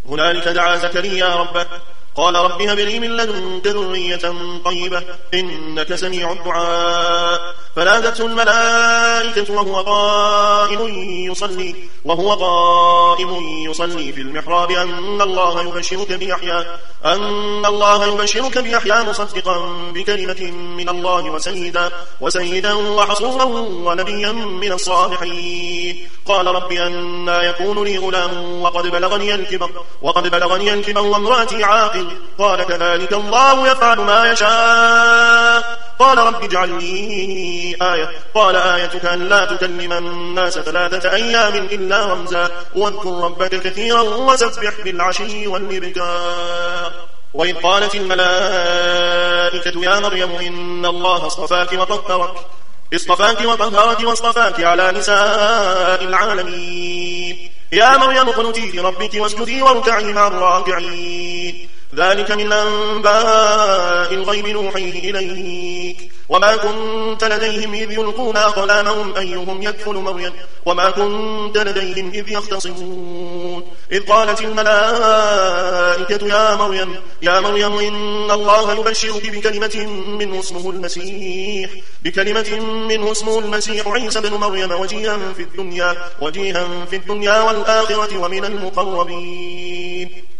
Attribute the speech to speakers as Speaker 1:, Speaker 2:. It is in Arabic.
Speaker 1: هنالك دعا زكريا ربه قال رب هب لي من لدنك ذرية طيبة إنك سميع الدعاء. فنادته الملائكة وهو قائم يصلي في المحراب أن الله يبشرك بيحيى مصدقا بكلمة من الله وسيدا وحصورا ونبيا من الصالحين. قال رب أنى يكون لي غلام وقد بلغني الكبر وامرأتي عاقل. قال كذلك الله يفعل ما يشاء. قال رب اجعل لي آية. قال آيتك أن لا تكلم الناس 3 أيام إلا رمزا واذكر ربك كثيرا وسبح بالعشي والإبكار. وإذ قالت الملائكة يا مريم إن الله اصطفاك وطهرك واصطفاك على نساء العالمين. يا مريم اقنتي لربك واسجدي واركعي مع الراكعين. ذلك من أنباء الغيب نوحيه إليك وما كنت لديهم إذ يلقون أقلامهم أيهم يكفل مريم وما كنت لديهم إذ يختصمون. إذ قالت الملائكة يا مريم إن الله يبشرك بكلمة منه اسمه المسيح عيسى بن مريم وجيها في الدنيا والآخرة ومن المقربين.